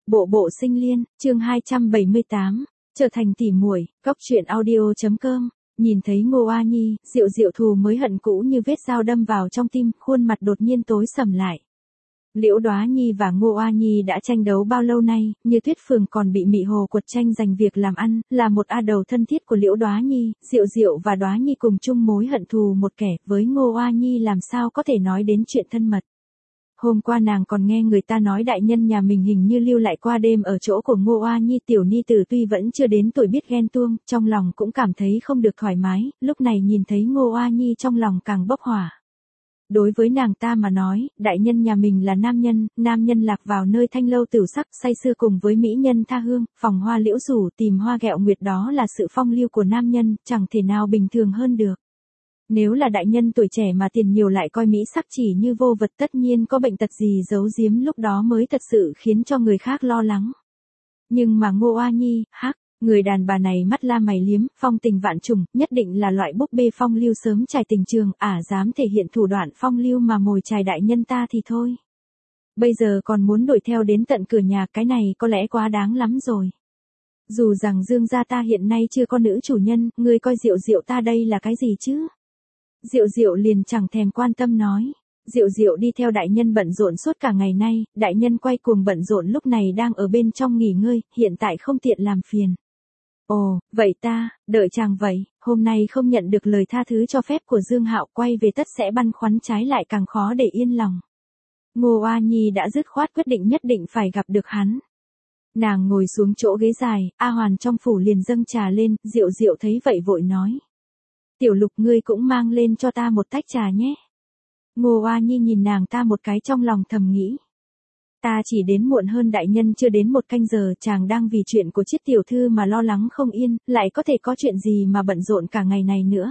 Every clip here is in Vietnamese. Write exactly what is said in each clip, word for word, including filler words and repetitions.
Bộ bộ sinh liên, chương hai trăm bảy mươi tám, trở thành tỉ muội, cóc truyện audio chấm com. Nhìn thấy Ngô A Nhi, Diệu Diệu thù mới hận cũ như vết dao đâm vào trong tim, khuôn mặt đột nhiên tối sầm lại. Liễu Đóa Nhi và Ngô A Nhi đã tranh đấu bao lâu nay, như Tuyết Phường còn bị Mị Hồ quật tranh giành việc làm ăn, là một a đầu thân thiết của Liễu Đóa Nhi, Diệu Diệu và Đóa Nhi cùng chung mối hận thù một kẻ, với Ngô A Nhi làm sao có thể nói đến chuyện thân mật. Hôm qua nàng còn nghe người ta nói đại nhân nhà mình hình như lưu lại qua đêm ở chỗ của Ngô A Nhi. Tiểu ni tử tuy vẫn chưa đến tuổi biết ghen tuông, trong lòng cũng cảm thấy không được thoải mái, lúc này nhìn thấy Ngô A Nhi trong lòng càng bốc hỏa. Đối với nàng ta mà nói, đại nhân nhà mình là nam nhân, nam nhân lạc vào nơi thanh lâu tửu sắc, say sưa cùng với mỹ nhân tha hương, phòng hoa liễu rủ, tìm hoa ghẹo nguyệt, đó là sự phong lưu của nam nhân, chẳng thể nào bình thường hơn được. Nếu là đại nhân tuổi trẻ mà tiền nhiều lại coi mỹ sắc chỉ như vô vật, tất nhiên có bệnh tật gì giấu giếm, lúc đó mới thật sự khiến cho người khác lo lắng. Nhưng mà Ngô A Nhi, hắc, người đàn bà này mắt la mày liếm, phong tình vạn trùng, nhất định là loại búp bê phong lưu sớm trải tình trường, ả dám thể hiện thủ đoạn phong lưu mà mồi chài đại nhân ta thì thôi. Bây giờ còn muốn đuổi theo đến tận cửa nhà, cái này có lẽ quá đáng lắm rồi. Dù rằng Dương gia ta hiện nay chưa có nữ chủ nhân, ngươi coi Diệu Diệu ta đây là cái gì chứ? Diệu Diệu liền chẳng thèm quan tâm nói. Diệu Diệu đi theo đại nhân bận rộn suốt cả ngày nay, đại nhân quay cuồng bận rộn lúc này đang ở bên trong nghỉ ngơi, hiện tại không tiện làm phiền. Ồ, vậy ta, đợi chàng vậy, hôm nay không nhận được lời tha thứ cho phép của Dương Hạo, quay về tất sẽ băn khoăn, trái lại càng khó để yên lòng. Ngô A Nhi đã dứt khoát quyết định nhất định phải gặp được hắn. Nàng ngồi xuống chỗ ghế dài, A Hoàn trong phủ liền dâng trà lên, Diệu Diệu thấy vậy vội nói. Tiểu Lục, ngươi cũng mang lên cho ta một tách trà nhé. Ngô A Nhi nhìn nàng ta một cái, trong lòng thầm nghĩ. Ta chỉ đến muộn hơn đại nhân chưa đến một canh giờ, chàng đang vì chuyện của chiết tiểu thư mà lo lắng không yên, lại có thể có chuyện gì mà bận rộn cả ngày này nữa.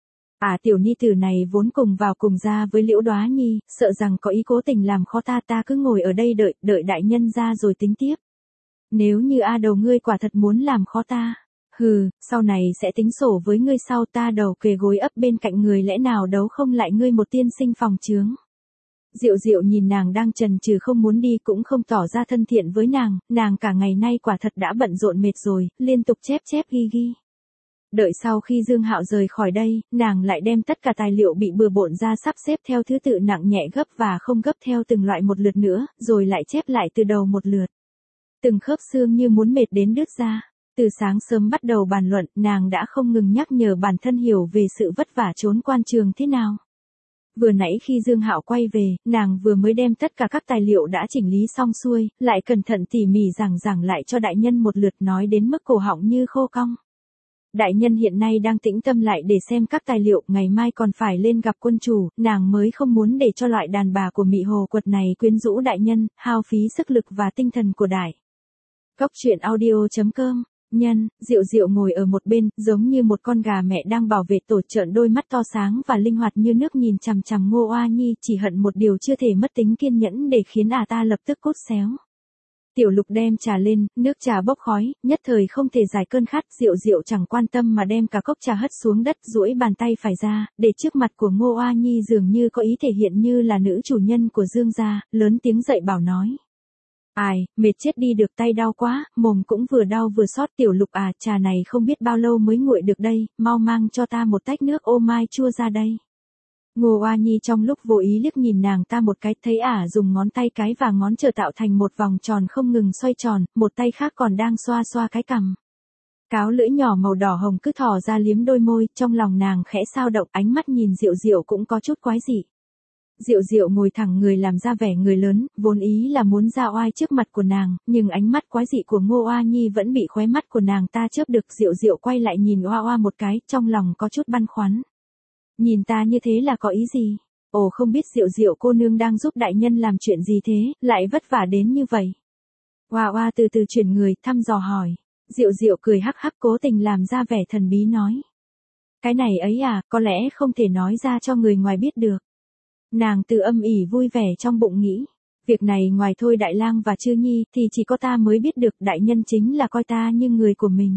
À, tiểu ni tử này vốn cùng vào cùng ra với Liễu Đóa Nhi, sợ rằng có ý cố tình làm khó ta, ta cứ ngồi ở đây đợi, đợi đại nhân ra rồi tính tiếp. Nếu như A đầu ngươi quả thật muốn làm khó ta, hừ, sau này sẽ tính sổ với ngươi sau, ta đầu kề gối ấp bên cạnh người, lẽ nào đấu không lại ngươi một tiên sinh phòng chướng. Diệu Diệu nhìn nàng đang chần chừ không muốn đi, cũng không tỏ ra thân thiện với nàng, nàng cả ngày nay quả thật đã bận rộn mệt rồi, liên tục chép chép ghi ghi. Đợi sau khi Dương Hạo rời khỏi đây, nàng lại đem tất cả tài liệu bị bừa bộn ra sắp xếp theo thứ tự nặng nhẹ, gấp và không gấp theo từng loại một lượt nữa, rồi lại chép lại từ đầu một lượt. Từng khớp xương như muốn mệt đến đứt ra. Từ sáng sớm bắt đầu bàn luận, nàng đã không ngừng nhắc nhở bản thân hiểu về sự vất vả trốn quan trường thế nào. Vừa nãy khi Dương Hạo quay về, nàng vừa mới đem tất cả các tài liệu đã chỉnh lý xong xuôi, lại cẩn thận tỉ mỉ giảng giảng lại cho đại nhân một lượt, nói đến mức cổ họng như khô cong. Đại nhân hiện nay đang tĩnh tâm lại để xem các tài liệu, ngày mai còn phải lên gặp quân chủ, nàng mới không muốn để cho loại đàn bà của Mị Hồ quật này quyến rũ đại nhân, hao phí sức lực và tinh thần của đại. Cóc truyện audio chấm com. Nhân, Diệu Diệu ngồi ở một bên, giống như một con gà mẹ đang bảo vệ tổ, trợn đôi mắt to sáng và linh hoạt như nước nhìn chằm chằm Ngô A Nhi, chỉ hận một điều chưa thể mất tính kiên nhẫn để khiến ả ta lập tức cốt xéo. Tiểu Lục đem trà lên, nước trà bốc khói, nhất thời không thể giải cơn khát. Diệu Diệu chẳng quan tâm mà đem cả cốc trà hất xuống đất, duỗi bàn tay phải ra, để trước mặt của Ngô A Nhi, dường như có ý thể hiện như là nữ chủ nhân của Dương gia, lớn tiếng dạy bảo nói. Ai, mệt chết đi được, tay đau quá, mồm cũng vừa đau vừa xót. Tiểu Lục à, trà này không biết bao lâu mới nguội được đây, mau mang cho ta một tách nước ô mai chua ra đây. Ngô A Nhi trong lúc vô ý liếc nhìn nàng ta một cái, thấy ả dùng ngón tay cái và ngón trỏ tạo thành một vòng tròn không ngừng xoay tròn, một tay khác còn đang xoa xoa cái cằm. Cáo lưỡi nhỏ màu đỏ hồng cứ thò ra liếm đôi môi, trong lòng nàng khẽ sao động, ánh mắt nhìn Diệu Diệu cũng có chút quái dị. Diệu Diệu ngồi thẳng người làm ra vẻ người lớn, vốn ý là muốn ra oai trước mặt của nàng, nhưng ánh mắt quái dị của Ngô A Nhi vẫn bị khóe mắt của nàng ta chớp được. Diệu Diệu quay lại nhìn oa oa một cái, trong lòng có chút băn khoăn. Nhìn ta như thế là có ý gì? Ồ, không biết Diệu Diệu cô nương đang giúp đại nhân làm chuyện gì thế, lại vất vả đến như vậy. Oa oa từ từ chuyển người, thăm dò hỏi. Diệu Diệu cười hắc hắc, cố tình làm ra vẻ thần bí nói. Cái này ấy à, có lẽ không thể nói ra cho người ngoài biết được. Nàng tự âm ỉ vui vẻ trong bụng nghĩ. Việc này ngoài Thôi Đại Lang và Trư Nhi thì chỉ có ta mới biết được, đại nhân chính là coi ta như người của mình.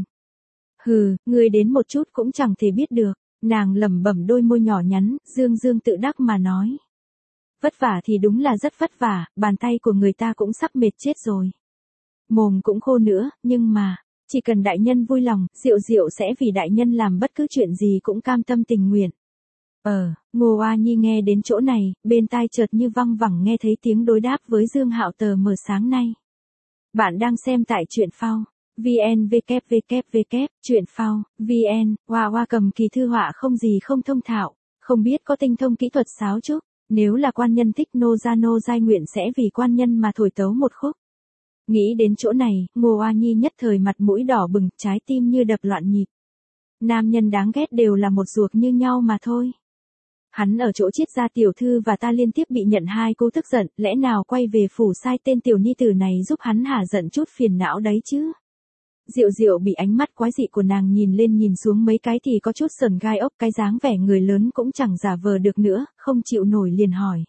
Hừ, ngươi đến một chút cũng chẳng thể biết được. Nàng lẩm bẩm đôi môi nhỏ nhắn, dương dương tự đắc mà nói. Vất vả thì đúng là rất vất vả, bàn tay của người ta cũng sắp mệt chết rồi. mồm cũng khô nữa, nhưng mà, chỉ cần đại nhân vui lòng, Diệu Diệu sẽ vì đại nhân làm bất cứ chuyện gì cũng cam tâm tình nguyện. Ờ, Ngô Oa Nhi nghe đến chỗ này, bên tai chợt như văng vẳng nghe thấy tiếng đối đáp với Dương Hạo tờ mờ sáng nay. Bạn đang xem tại truyện phao. vn www truyện phao vn. Hoa Hoa cầm kỳ thư họa không gì không thông thạo, không biết có tinh thông kỹ thuật sáo trúc, nếu là quan nhân thích nô gia nô giai nguyện sẽ vì quan nhân mà thổi tấu một khúc. Nghĩ đến chỗ này, Ngô Oa Nhi nhất thời mặt mũi đỏ bừng, trái tim như đập loạn nhịp. Nam nhân đáng ghét đều là một ruột như nhau mà thôi. Hắn ở chỗ Triết gia tiểu thư và ta liên tiếp bị nhận hai cô tức giận, lẽ nào quay về phủ sai tên tiểu ni tử này giúp hắn hả giận chút phiền não đấy chứ. Diệu Diệu bị ánh mắt quái dị của nàng nhìn lên nhìn xuống mấy cái thì có chút sờn gai ốc, cái dáng vẻ người lớn cũng chẳng giả vờ được nữa, không chịu nổi liền hỏi.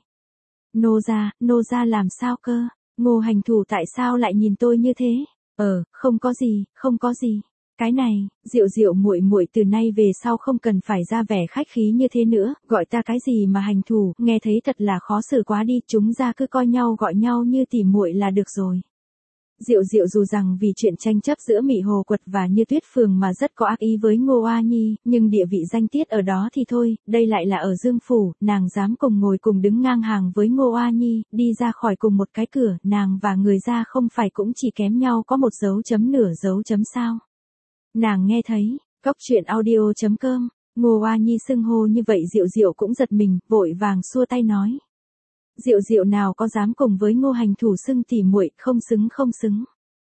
Nô gia, nô gia làm sao cơ? Ngô hành thủ tại sao lại nhìn tôi như thế? Ờ, không có gì, không có gì. Cái này, Diệu Diệu muội muội từ nay về sau không cần phải ra vẻ khách khí như thế nữa, gọi ta cái gì mà hành thủ, nghe thấy thật là khó xử quá đi, chúng ra cứ coi nhau gọi nhau như tỉ muội là được rồi. Diệu Diệu dù rằng vì chuyện tranh chấp giữa Mị Hồ Quật và Như Tuyết Phường mà rất có ác ý với Ngô Oa Nhi, nhưng địa vị danh tiết ở đó thì thôi, đây lại là ở Dương Phủ, nàng dám cùng ngồi cùng đứng ngang hàng với Ngô Oa Nhi, đi ra khỏi cùng một cái cửa, nàng và người ra không phải cũng chỉ kém nhau có một dấu chấm nửa dấu chấm sao. Nàng nghe thấy, cóc truyện audio chấm com, Ngô Oa Nhi xưng hô như vậy Diệu Diệu cũng giật mình, vội vàng xua tay nói. Diệu Diệu nào có dám cùng với Ngô hành thủ xưng tỉ muội, không xứng không xứng.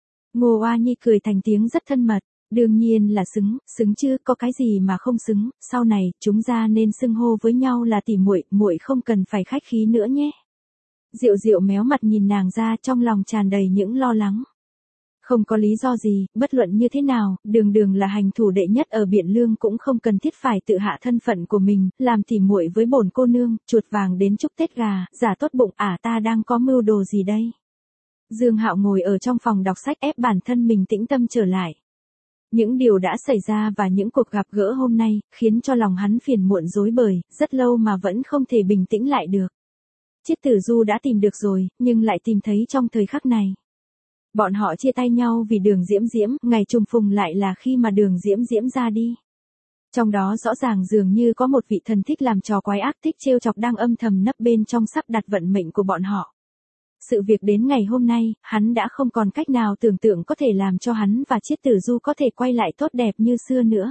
Ngô Oa Nhi cười thành tiếng rất thân mật, đương nhiên là xứng, xứng chứ, có cái gì mà không xứng, sau này, chúng ra nên xưng hô với nhau là tỉ muội, muội không cần phải khách khí nữa nhé. Diệu Diệu méo mặt nhìn nàng ra, trong lòng tràn đầy những lo lắng. Không có lý do gì, bất luận như thế nào, đường đường là hành thủ đệ nhất ở Biện Lương cũng không cần thiết phải tự hạ thân phận của mình, làm tỉ muội với bổn cô nương, chuột vàng đến chúc Tết gà, giả tốt bụng, à ta đang có mưu đồ gì đây? Dương Hạo ngồi ở trong phòng đọc sách ép bản thân mình tĩnh tâm trở lại. Những điều đã xảy ra và những cuộc gặp gỡ hôm nay, khiến cho lòng hắn phiền muộn rối bời, rất lâu mà vẫn không thể bình tĩnh lại được. Triết Tử Du đã tìm được rồi, nhưng lại tìm thấy trong thời khắc này. Bọn họ chia tay nhau vì Đường Diễm Diễm, ngày trùng phùng lại là khi mà Đường Diễm Diễm ra đi. Trong đó rõ ràng dường như có một vị thần thích làm trò quái ác thích trêu chọc đang âm thầm nấp bên trong sắp đặt vận mệnh của bọn họ. Sự việc đến ngày hôm nay, hắn đã không còn cách nào tưởng tượng có thể làm cho hắn và Triết Tử Du có thể quay lại tốt đẹp như xưa nữa.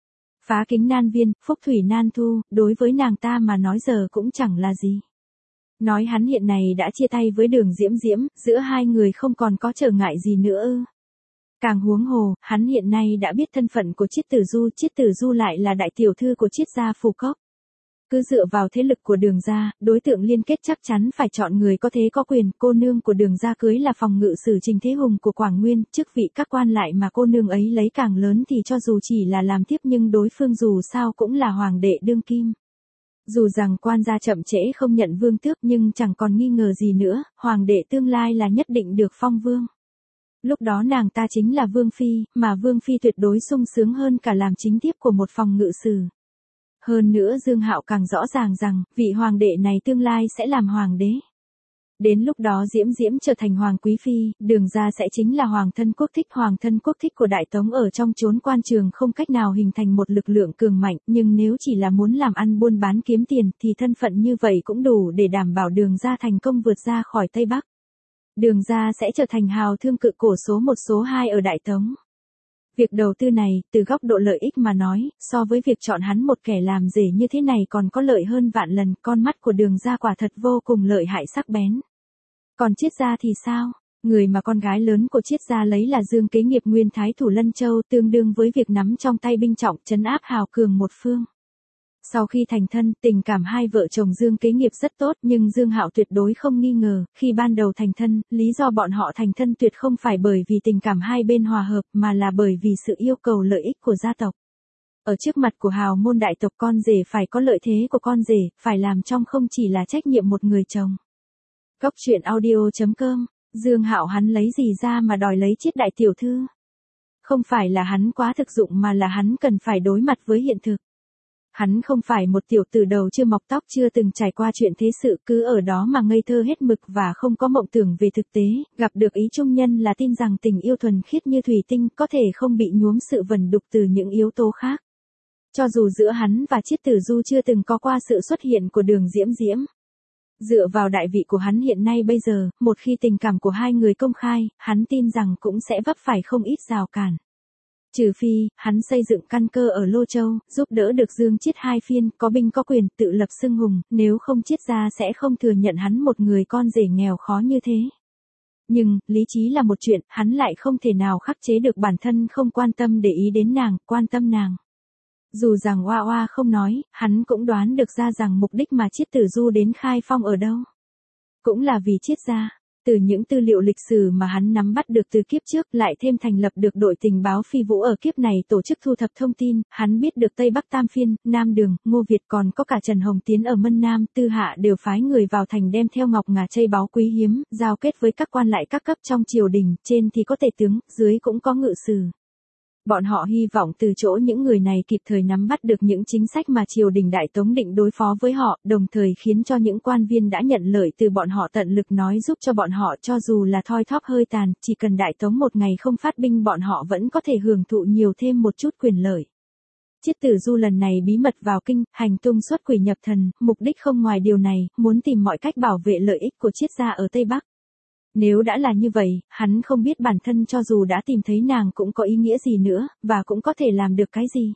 Phá kính nan viên, phúc thủy nan thu, đối với nàng ta mà nói giờ cũng chẳng là gì. Nói hắn hiện này đã chia tay với Đường Diễm Diễm, giữa hai người không còn có trở ngại gì nữa ư. Càng huống hồ, hắn hiện nay đã biết thân phận của Triết Tử Du, Triết Tử Du lại là đại tiểu thư của Triết gia Phù Cốc. Cứ dựa vào thế lực của Đường gia, đối tượng liên kết chắc chắn phải chọn người có thế có quyền, cô nương của Đường gia cưới là phòng ngự sử Trình Thế Hùng của Quảng Nguyên, chức vị các quan lại mà cô nương ấy lấy càng lớn thì cho dù chỉ là làm tiếp nhưng đối phương dù sao cũng là hoàng đệ đương kim. Dù rằng quan gia chậm trễ không nhận vương tước nhưng chẳng còn nghi ngờ gì nữa, hoàng đệ tương lai là nhất định được phong vương. Lúc đó nàng ta chính là vương phi, mà vương phi tuyệt đối sung sướng hơn cả làm chính tiếp của một phòng ngự sử. Hơn nữa Dương Hạo càng rõ ràng rằng, vị hoàng đệ này tương lai sẽ làm hoàng đế. Đến lúc đó Diễm Diễm trở thành hoàng quý phi, Đường gia sẽ chính là hoàng thân quốc thích. Hoàng thân quốc thích của Đại Tống ở trong chốn quan trường không cách nào hình thành một lực lượng cường mạnh, nhưng nếu chỉ là muốn làm ăn buôn bán kiếm tiền thì thân phận như vậy cũng đủ để đảm bảo Đường gia thành công vượt ra khỏi Tây Bắc. Đường gia sẽ trở thành hào thương cự cổ số một số hai ở Đại Tống. Việc đầu tư này, từ góc độ lợi ích mà nói, so với việc chọn hắn một kẻ làm rể như thế này còn có lợi hơn vạn lần, con mắt của Đường gia quả thật vô cùng lợi hại sắc bén. Còn Triết gia thì sao? Người mà con gái lớn của Triết gia lấy là Dương Kế Nghiệp nguyên thái thủ Lân Châu, tương đương với việc nắm trong tay binh trọng trấn áp hào cường một phương. Sau khi thành thân, tình cảm hai vợ chồng Dương Kế Nghiệp rất tốt, nhưng Dương Hạo tuyệt đối không nghi ngờ, khi ban đầu thành thân, lý do bọn họ thành thân tuyệt không phải bởi vì tình cảm hai bên hòa hợp, mà là bởi vì sự yêu cầu lợi ích của gia tộc. Ở trước mặt của hào môn đại tộc con rể phải có lợi thế của con rể, phải làm trong không chỉ là trách nhiệm một người chồng. Cóc truyện audio chấm com, Dương Hạo hắn lấy gì ra mà đòi lấy Triết đại tiểu thư? Không phải là hắn quá thực dụng mà là hắn cần phải đối mặt với hiện thực. Hắn không phải một tiểu tử đầu chưa mọc tóc chưa từng trải qua chuyện thế sự cứ ở đó mà ngây thơ hết mực và không có mộng tưởng về thực tế, gặp được ý trung nhân là tin rằng tình yêu thuần khiết như thủy tinh có thể không bị nhuốm sự vẩn đục từ những yếu tố khác. Cho dù giữa hắn và Chiết Tử Du chưa từng có qua sự xuất hiện của Đường Diễm Diễm. Dựa vào đại vị của hắn hiện nay bây giờ, một khi tình cảm của hai người công khai, hắn tin rằng cũng sẽ vấp phải không ít rào cản. Trừ phi, hắn xây dựng căn cơ ở Lô Châu, giúp đỡ được Dương Chiết hai phiên, có binh có quyền, tự lập xưng hùng, nếu không Chiết gia sẽ không thừa nhận hắn một người con rể nghèo khó như thế. Nhưng, lý trí là một chuyện, hắn lại không thể nào khắc chế được bản thân không quan tâm để ý đến nàng, quan tâm nàng. Dù rằng Oa Oa không nói, hắn cũng đoán được ra rằng mục đích mà Chiết Tử Du đến Khai Phong ở đâu. Cũng là vì Chiết gia. Từ những tư liệu lịch sử mà hắn nắm bắt được từ kiếp trước lại thêm thành lập được đội tình báo Phi Vũ ở kiếp này tổ chức thu thập thông tin, hắn biết được Tây Bắc Tam Phiên, Nam Đường, Ngô Việt còn có cả Trần Hồng Tiến ở Mân Nam, Tư Hạ đều phái người vào thành đem theo ngọc ngà châu báu quý hiếm, giao kết với các quan lại các cấp trong triều đình, trên thì có tể tướng, dưới cũng có ngự sử. Bọn họ hy vọng từ chỗ những người này kịp thời nắm bắt được những chính sách mà triều đình Đại Tống định đối phó với họ, đồng thời khiến cho những quan viên đã nhận lợi từ bọn họ tận lực nói giúp cho bọn họ cho dù là thoi thóp hơi tàn, chỉ cần Đại Tống một ngày không phát binh bọn họ vẫn có thể hưởng thụ nhiều thêm một chút quyền lợi. Chiết Tử Du lần này bí mật vào kinh, hành tung xuất quỷ nhập thần, mục đích không ngoài điều này, muốn tìm mọi cách bảo vệ lợi ích của Chiết gia ở Tây Bắc. Nếu đã là như vậy, hắn không biết bản thân cho dù đã tìm thấy nàng cũng có ý nghĩa gì nữa, và cũng có thể làm được cái gì.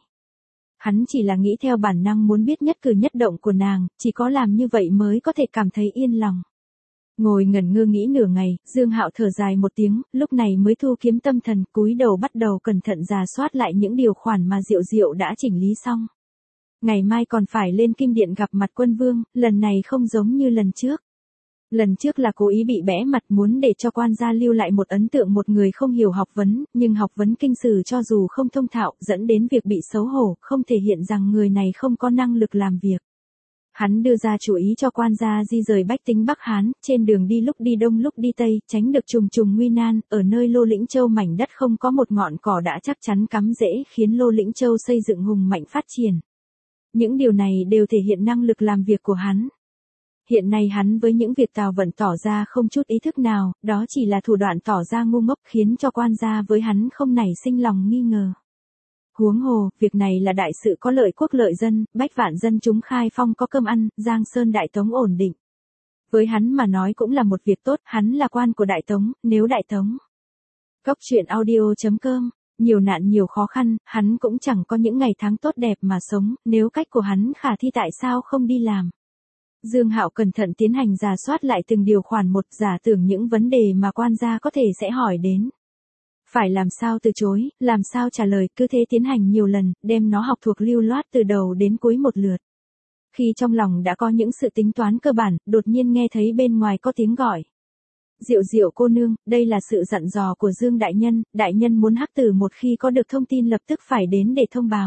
Hắn chỉ là nghĩ theo bản năng muốn biết nhất cử nhất động của nàng, chỉ có làm như vậy mới có thể cảm thấy yên lòng. Ngồi ngẩn ngơ nghĩ nửa ngày, Dương Hạo thở dài một tiếng, lúc này mới thu kiếm tâm thần, cúi đầu bắt đầu cẩn thận rà soát lại những điều khoản mà Diệu Diệu đã chỉnh lý xong. Ngày mai còn phải lên Kim Điện gặp mặt Quân Vương, lần này không giống như lần trước. Lần trước là cố ý bị bẽ mặt muốn để cho quan gia lưu lại một ấn tượng một người không hiểu học vấn, nhưng học vấn kinh sử cho dù không thông thạo, dẫn đến việc bị xấu hổ, không thể hiện rằng người này không có năng lực làm việc. Hắn đưa ra chủ ý cho quan gia di rời bách tính Bắc Hán, trên đường đi lúc đi đông lúc đi tây, tránh được trùng trùng nguy nan, ở nơi Lô Lĩnh Châu mảnh đất không có một ngọn cỏ đã chắc chắn cắm rễ, khiến Lô Lĩnh Châu xây dựng hùng mạnh phát triển. Những điều này đều thể hiện năng lực làm việc của hắn. Hiện nay hắn với những việc Tào Vận tỏ ra không chút ý thức nào, đó chỉ là thủ đoạn tỏ ra ngu ngốc khiến cho quan gia với hắn không nảy sinh lòng nghi ngờ. Huống hồ, việc này là đại sự có lợi quốc lợi dân, bách vạn dân chúng Khai Phong có cơm ăn, Giang Sơn Đại Tống ổn định. Với hắn mà nói cũng là một việc tốt, hắn là quan của Đại Tống, nếu Đại Tống. Cốc truyện audio chấm com, nhiều nạn nhiều khó khăn, hắn cũng chẳng có những ngày tháng tốt đẹp mà sống, nếu cách của hắn khả thi tại sao không đi làm. Dương Hạo cẩn thận tiến hành rà soát lại từng điều khoản một, giả tưởng những vấn đề mà quan gia có thể sẽ hỏi đến. Phải làm sao từ chối, làm sao trả lời, cứ thế tiến hành nhiều lần, đem nó học thuộc lưu loát từ đầu đến cuối một lượt. Khi trong lòng đã có những sự tính toán cơ bản, đột nhiên nghe thấy bên ngoài có tiếng gọi. Diệu Diệu cô nương, đây là sự dặn dò của Dương Đại Nhân, Đại Nhân muốn Hắc Tử một khi có được thông tin lập tức phải đến để thông báo.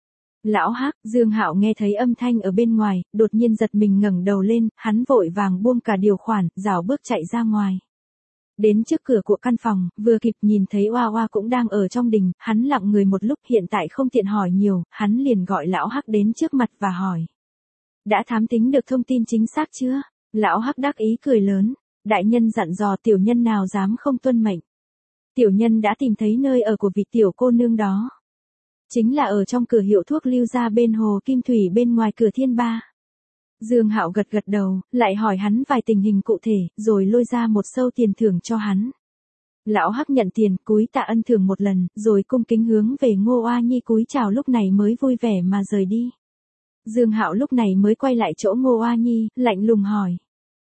Lão Hắc, Dương Hạo nghe thấy âm thanh ở bên ngoài, đột nhiên giật mình ngẩng đầu lên, hắn vội vàng buông cả điều khoản, rảo bước chạy ra ngoài. Đến trước cửa của căn phòng, vừa kịp nhìn thấy Oa Oa cũng đang ở trong đình, hắn lặng người một lúc hiện tại không tiện hỏi nhiều, hắn liền gọi Lão Hắc đến trước mặt và hỏi. Đã thám tính được thông tin chính xác chưa? Lão Hắc đắc ý cười lớn, đại nhân dặn dò tiểu nhân nào dám không tuân mệnh. Tiểu nhân đã tìm thấy nơi ở của vị tiểu cô nương đó. Chính là ở trong cửa hiệu thuốc Lưu gia bên hồ Kim Thủy bên ngoài cửa Thiên Ba. Dương Hạo gật gật đầu, lại hỏi hắn vài tình hình cụ thể, rồi lôi ra một sâu tiền thưởng cho hắn. Lão Hắc nhận tiền, cúi tạ ân thưởng một lần, rồi cung kính hướng về Ngô Oa Nhi cúi chào lúc này mới vui vẻ mà rời đi. Dương Hạo lúc này mới quay lại chỗ Ngô Oa Nhi, lạnh lùng hỏi.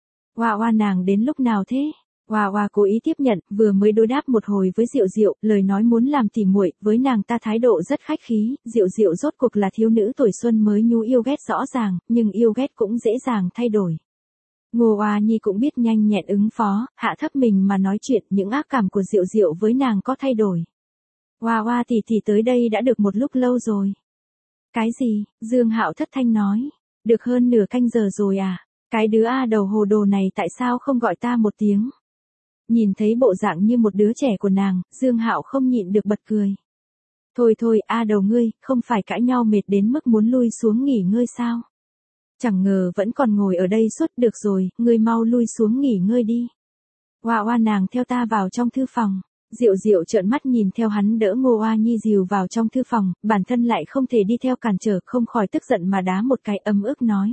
Oa Oa nàng đến lúc nào thế? Oa Oa cố ý tiếp nhận, vừa mới đối đáp một hồi với Diệu Diệu, lời nói muốn làm tỉ muội, với nàng ta thái độ rất khách khí, Diệu Diệu rốt cuộc là thiếu nữ tuổi xuân mới nhu yêu ghét rõ ràng, nhưng yêu ghét cũng dễ dàng thay đổi. Ngô Oa Nhi cũng biết nhanh nhẹn ứng phó, hạ thấp mình mà nói chuyện, những ác cảm của Diệu Diệu với nàng có thay đổi. Oa Oa tỷ tỷ tới đây đã được một lúc lâu rồi. Cái gì? Dương Hạo thất thanh nói. Được hơn nửa canh giờ rồi à? Cái đứa a đầu hồ đồ này tại sao không gọi ta một tiếng? Nhìn thấy bộ dạng như một đứa trẻ của nàng, Dương Hạo không nhịn được bật cười. Thôi thôi, a đầu ngươi, không phải cãi nhau mệt đến mức muốn lui xuống nghỉ ngơi sao? Chẳng ngờ vẫn còn ngồi ở đây suốt, được rồi, ngươi mau lui xuống nghỉ ngơi đi. Oa oa, nàng theo ta vào trong thư phòng. Diệu Diệu trợn mắt nhìn theo hắn đỡ Ngô Oa Nhi dìu vào trong thư phòng, bản thân lại không thể đi theo cản trở, không khỏi tức giận mà đá một cái, ấm ức nói.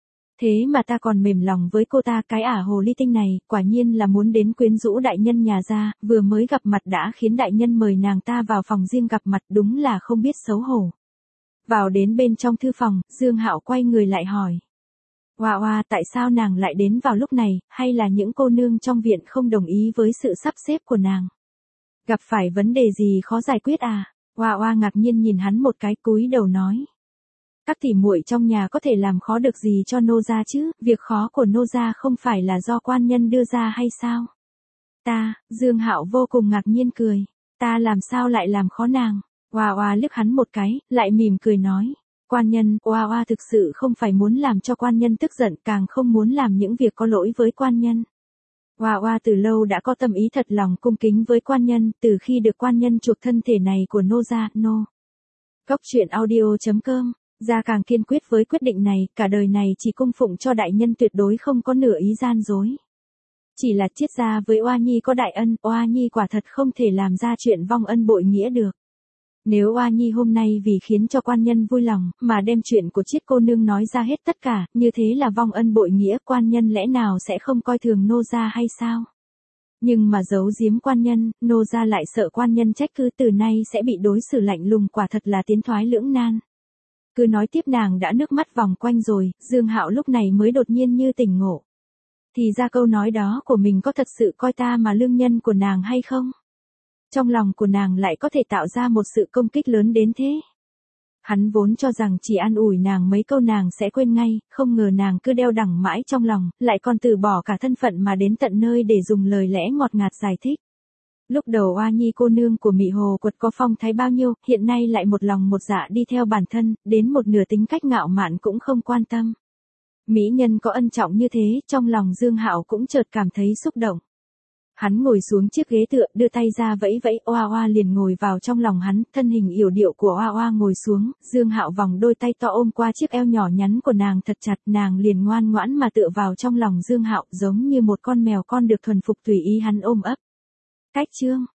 Thế mà ta còn mềm lòng với cô ta, cái ả hồ ly tinh này, quả nhiên là muốn đến quyến rũ đại nhân nhà ra, vừa mới gặp mặt đã khiến đại nhân mời nàng ta vào phòng riêng gặp mặt, đúng là không biết xấu hổ. Vào đến bên trong thư phòng, Dương Hạo quay người lại hỏi. Oa oa, tại sao nàng lại đến vào lúc này, hay là những cô nương trong viện không đồng ý với sự sắp xếp của nàng? Gặp phải vấn đề gì khó giải quyết à? Oa oa ngạc nhiên nhìn hắn một cái, cúi đầu nói. Các tỷ muội trong nhà có thể làm khó được gì cho nô gia chứ, việc khó của nô gia không phải là do quan nhân đưa ra hay sao? Ta, Dương Hạo vô cùng ngạc nhiên cười, ta làm sao lại làm khó nàng? Oa oa liếc hắn một cái, lại mỉm cười nói. Quan nhân, oa oa thực sự không phải muốn làm cho quan nhân tức giận, càng không muốn làm những việc có lỗi với quan nhân. Oa oa từ lâu đã có tâm ý thật lòng cung kính với quan nhân, từ khi được quan nhân chuộc thân thể này của nô gia, nô. Góc truyện audio chấm com, gia càng kiên quyết với quyết định này, cả đời này chỉ cung phụng cho đại nhân, tuyệt đối không có nửa ý gian dối. Chỉ là triết gia với Oa Nhi có đại ân, Oa Nhi quả thật không thể làm ra chuyện vong ân bội nghĩa được. Nếu Oa Nhi hôm nay vì khiến cho quan nhân vui lòng, mà đem chuyện của Triết cô nương nói ra hết tất cả, như thế là vong ân bội nghĩa, quan nhân lẽ nào sẽ không coi thường nô gia hay sao? Nhưng mà giấu giếm quan nhân, nô gia lại sợ quan nhân trách cứ, từ nay sẽ bị đối xử lạnh lùng, quả thật là tiến thoái lưỡng nan. Cứ nói tiếp, nàng đã nước mắt vòng quanh rồi, Dương Hạo lúc này mới đột nhiên như tỉnh ngộ. Thì ra câu nói đó của mình có thật sự coi ta mà lương nhân của nàng hay không? Trong lòng của nàng lại có thể tạo ra một sự công kích lớn đến thế. Hắn vốn cho rằng chỉ an ủi nàng mấy câu nàng sẽ quên ngay, không ngờ nàng cứ đeo đẳng mãi trong lòng, lại còn từ bỏ cả thân phận mà đến tận nơi để dùng lời lẽ ngọt ngạt giải thích. Lúc đầu Oa Nhi cô nương của Mị Hồ Quật có phong thái bao nhiêu, hiện nay lại một lòng một dạ đi theo bản thân, đến một nửa tính cách ngạo mạn cũng không quan tâm. Mỹ nhân có ân trọng như thế, trong lòng Dương Hạo cũng chợt cảm thấy xúc động. Hắn ngồi xuống chiếc ghế tựa, đưa tay ra vẫy vẫy, Oa Oa liền ngồi vào trong lòng hắn, thân hình yểu điệu của Oa Oa ngồi xuống, Dương Hạo vòng đôi tay to ôm qua chiếc eo nhỏ nhắn của nàng thật chặt, nàng liền ngoan ngoãn mà tựa vào trong lòng Dương Hạo, giống như một con mèo con được thuần phục tùy ý hắn ôm ấp. Cách chương